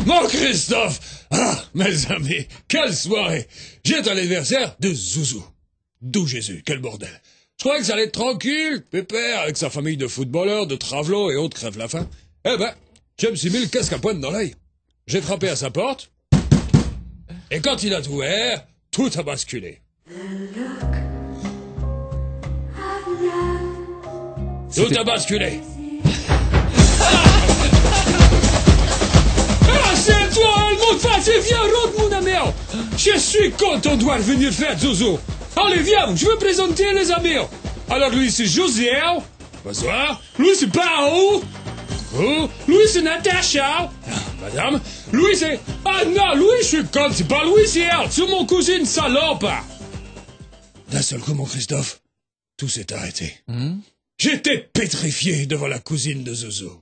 Mon Christophe! Ah, mes amis, quelle soirée! J'ai un anniversaire de Zouzou. D'où Jésus, quel bordel. Je croyais que ça allait être tranquille, pépère, avec sa famille de footballeurs, de travelots et autres crève la faim. Eh ben, je me suis mis le casque à pointe dans l'œil. J'ai frappé à sa porte, et quand il a ouvert, tout a basculé. Tout a basculé. Ah, c'est toi, le monde face, viens, rentre, mon ami. Je suis content de voir venir faire Zozo. Allez, viens, je veux présenter les amis. Alors, lui, c'est José. Bonsoir. Lui, c'est Pao. Oh, lui, c'est Natacha. Madame. Lui, c'est... Ah non, lui, je suis con, c'est pas Louis, c'est elle. C'est mon cousine salope. D'un seul coup, mon Christophe, tout s'est arrêté. J'étais pétrifié devant la cousine de Zozo.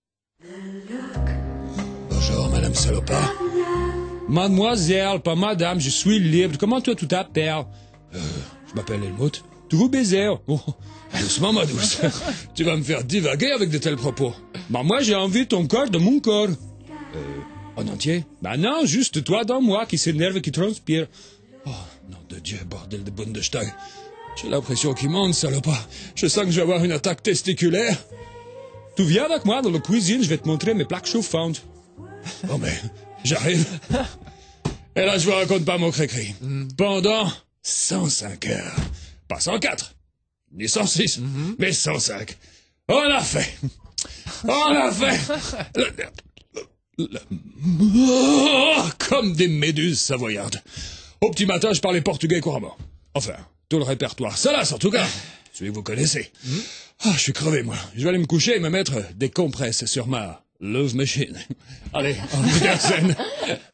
Bonjour, Madame Salopa. Mademoiselle, pas madame, je suis libre. Comment toi tu t'appelles? Je m'appelle Helmut. Tu veux baiser? Oh, doucement, ma douce. Tu vas me faire divaguer avec de tels propos. Bah, moi, j'ai envie de ton corps de mon corps. En entier? Bah non, juste toi dans moi qui s'énerve et qui transpire. Oh, nom de Dieu, bordel de Bundestag. J'ai l'impression qu'il monte, salopa. Je sens que je vais avoir une attaque testiculaire. Tu viens avec moi dans la cuisine, je vais te montrer mes plaques chauffantes. Oh mais, j'arrive. Et là, je vous raconte pas mon cri-cri. Pendant 105 heures. Pas 104, ni 106, mais 105. On a fait. Oh, comme des méduses savoyardes. Au petit matin, je parlais portugais couramment. Enfin, tout le répertoire salace en tout cas. Celui que vous connaissez. Ah, je suis crevé, moi. Je vais aller me coucher et me mettre des compresses sur ma love machine. Allez, en scène.